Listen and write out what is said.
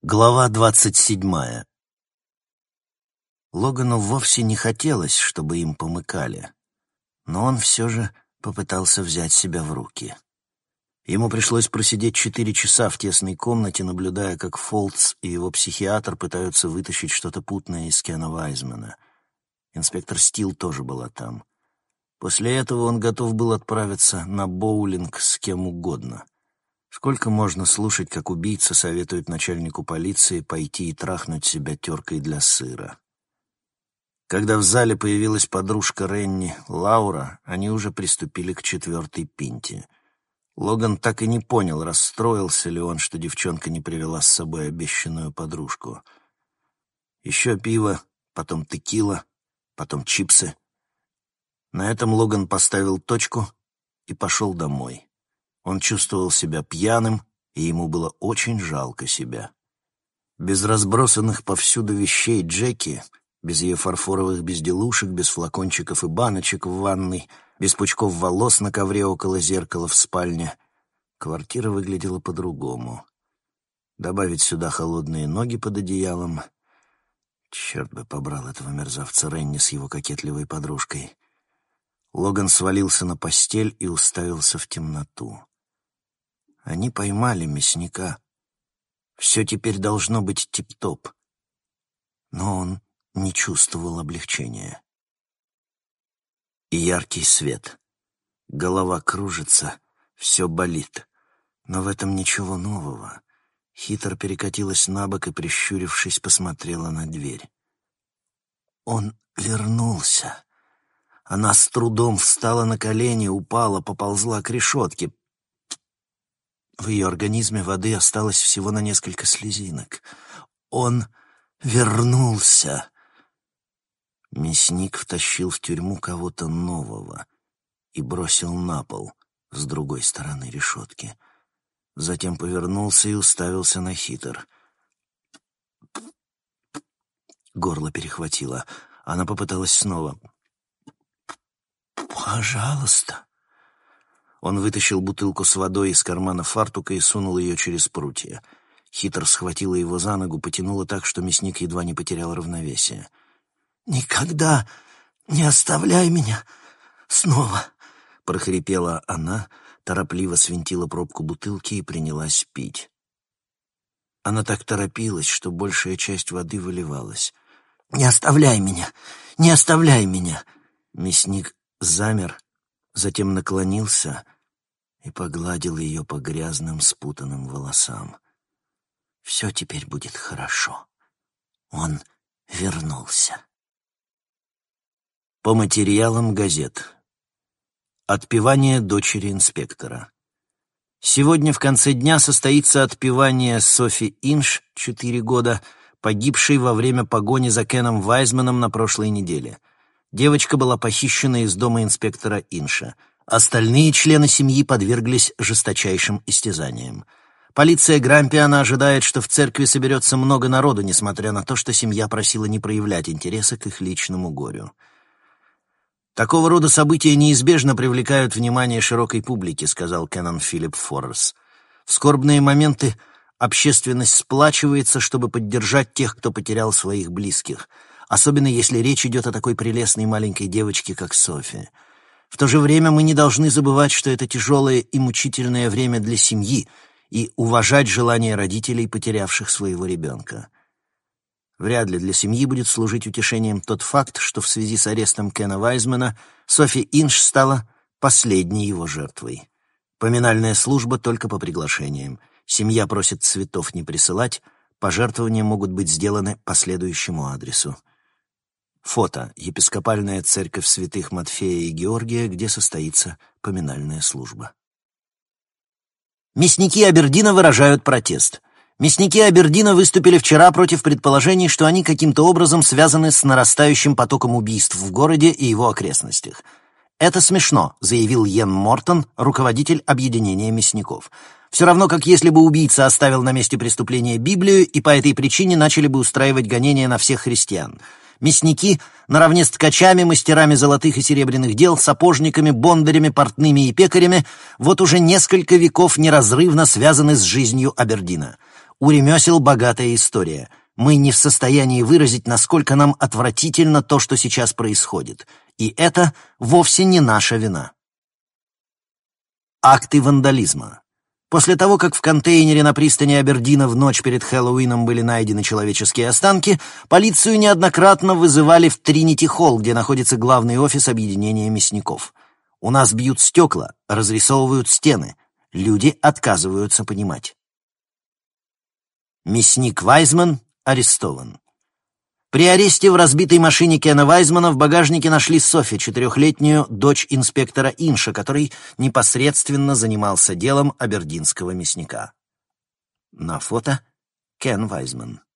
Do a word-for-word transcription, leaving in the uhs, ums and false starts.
Глава двадцать седьмая. Логану вовсе не хотелось, чтобы им помыкали, но он все же попытался взять себя в руки. Ему пришлось просидеть четыре часа в тесной комнате, наблюдая, как Фолтс и его психиатр пытаются вытащить что-то путное из Кена Вайзмана. Инспектор Стил тоже была там. После этого он готов был отправиться на боулинг с кем угодно. Сколько можно слушать, как убийца советует начальнику полиции пойти и трахнуть себя теркой для сыра? Когда в зале появилась подружка Ренни, Лаура, они уже приступили к четвертой пинте. Логан так и не понял, расстроился ли он, что девчонка не привела с собой обещанную подружку. Еще пиво, потом текила, потом чипсы. На этом Логан поставил точку и пошел домой. Он чувствовал себя пьяным, и ему было очень жалко себя. Без разбросанных повсюду вещей Джеки, без ее фарфоровых безделушек, без флакончиков и баночек в ванной, без пучков волос на ковре около зеркала в спальне, квартира выглядела по-другому. Добавить сюда холодные ноги под одеялом. Черт бы побрал этого мерзавца Ренни с его кокетливой подружкой. Логан свалился на постель и уставился в темноту. Они поймали мясника. Все теперь должно быть тип-топ. Но он не чувствовал облегчения. И яркий свет. Голова кружится, все болит. Но в этом ничего нового. Хитр перекатилась на бок и, прищурившись, посмотрела на дверь. Он вернулся. Она с трудом встала на колени, упала, поползла к решетке. В ее организме воды осталось всего на несколько слезинок. Он вернулся. Мясник втащил в тюрьму кого-то нового и бросил на пол с другой стороны решетки. Затем повернулся и уставился на Хитр. Горло перехватило. Она попыталась снова. «Пожалуйста». Он вытащил бутылку с водой из кармана фартука и сунул ее через прутья. Хитр схватила его за ногу, потянула так, что мясник едва не потерял равновесие. «Никогда не оставляй меня снова!» — прохрипела она, торопливо свинтила пробку бутылки и принялась пить. Она так торопилась, что большая часть воды выливалась. «Не оставляй меня! Не оставляй меня!» Мясник замер, затем наклонился и погладил ее по грязным спутанным волосам. «Все теперь будет хорошо. Он вернулся». По материалам газет. Отпевание дочери инспектора. Сегодня в конце дня состоится отпевание Софи Инш, четыре года, погибшей во время погони за Кеном Вайзманом на прошлой неделе. Девочка была похищена из дома инспектора Инша. Остальные члены семьи подверглись жесточайшим истязаниям. Полиция Грампиана ожидает, что в церкви соберется много народу, несмотря на то, что семья просила не проявлять интереса к их личному горю. «Такого рода события неизбежно привлекают внимание широкой публики», — сказал Кеннон Филипп Форрес. «В скорбные моменты общественность сплачивается, чтобы поддержать тех, кто потерял своих близких, особенно если речь идет о такой прелестной маленькой девочке, как Софи. В то же время мы не должны забывать, что это тяжелое и мучительное время для семьи, и уважать желания родителей, потерявших своего ребенка. Вряд ли для семьи будет служить утешением тот факт, что в связи с арестом Кена Вайзмана Софи Инш стала последней его жертвой. Поминальная служба только по приглашениям. Семья просит цветов не присылать, пожертвования могут быть сделаны по следующему адресу. Фото. Епископальная церковь святых Матфея и Георгия, где состоится поминальная служба. Мясники Абердина выражают протест. Мясники Абердина выступили вчера против предположений, что они каким-то образом связаны с нарастающим потоком убийств в городе и его окрестностях. «Это смешно», — заявил Йен Мортон, руководитель объединения мясников. «Все равно, как если бы убийца оставил на месте преступления Библию, и по этой причине начали бы устраивать гонения на всех христиан. Мясники, наравне с ткачами, мастерами золотых и серебряных дел, сапожниками, бондарями, портными и пекарями, вот уже несколько веков неразрывно связаны с жизнью Абердина. У ремесел богатая история. Мы не в состоянии выразить, насколько нам отвратительно то, что сейчас происходит. И это вовсе не наша вина. Акты вандализма. После того, как в контейнере на пристани Абердина в ночь перед Хэллоуином были найдены человеческие останки, полицию неоднократно вызывали в Тринити-Холл, где находится главный офис объединения мясников. У нас бьют стекла, разрисовывают стены. Люди отказываются понимать. Мясник Вайзман арестован. При аресте в разбитой машине Кена Вайзмана в багажнике нашли Софи, четырехлетнюю дочь инспектора Инша, который непосредственно занимался делом абердинского мясника. На фото Кен Вайзман.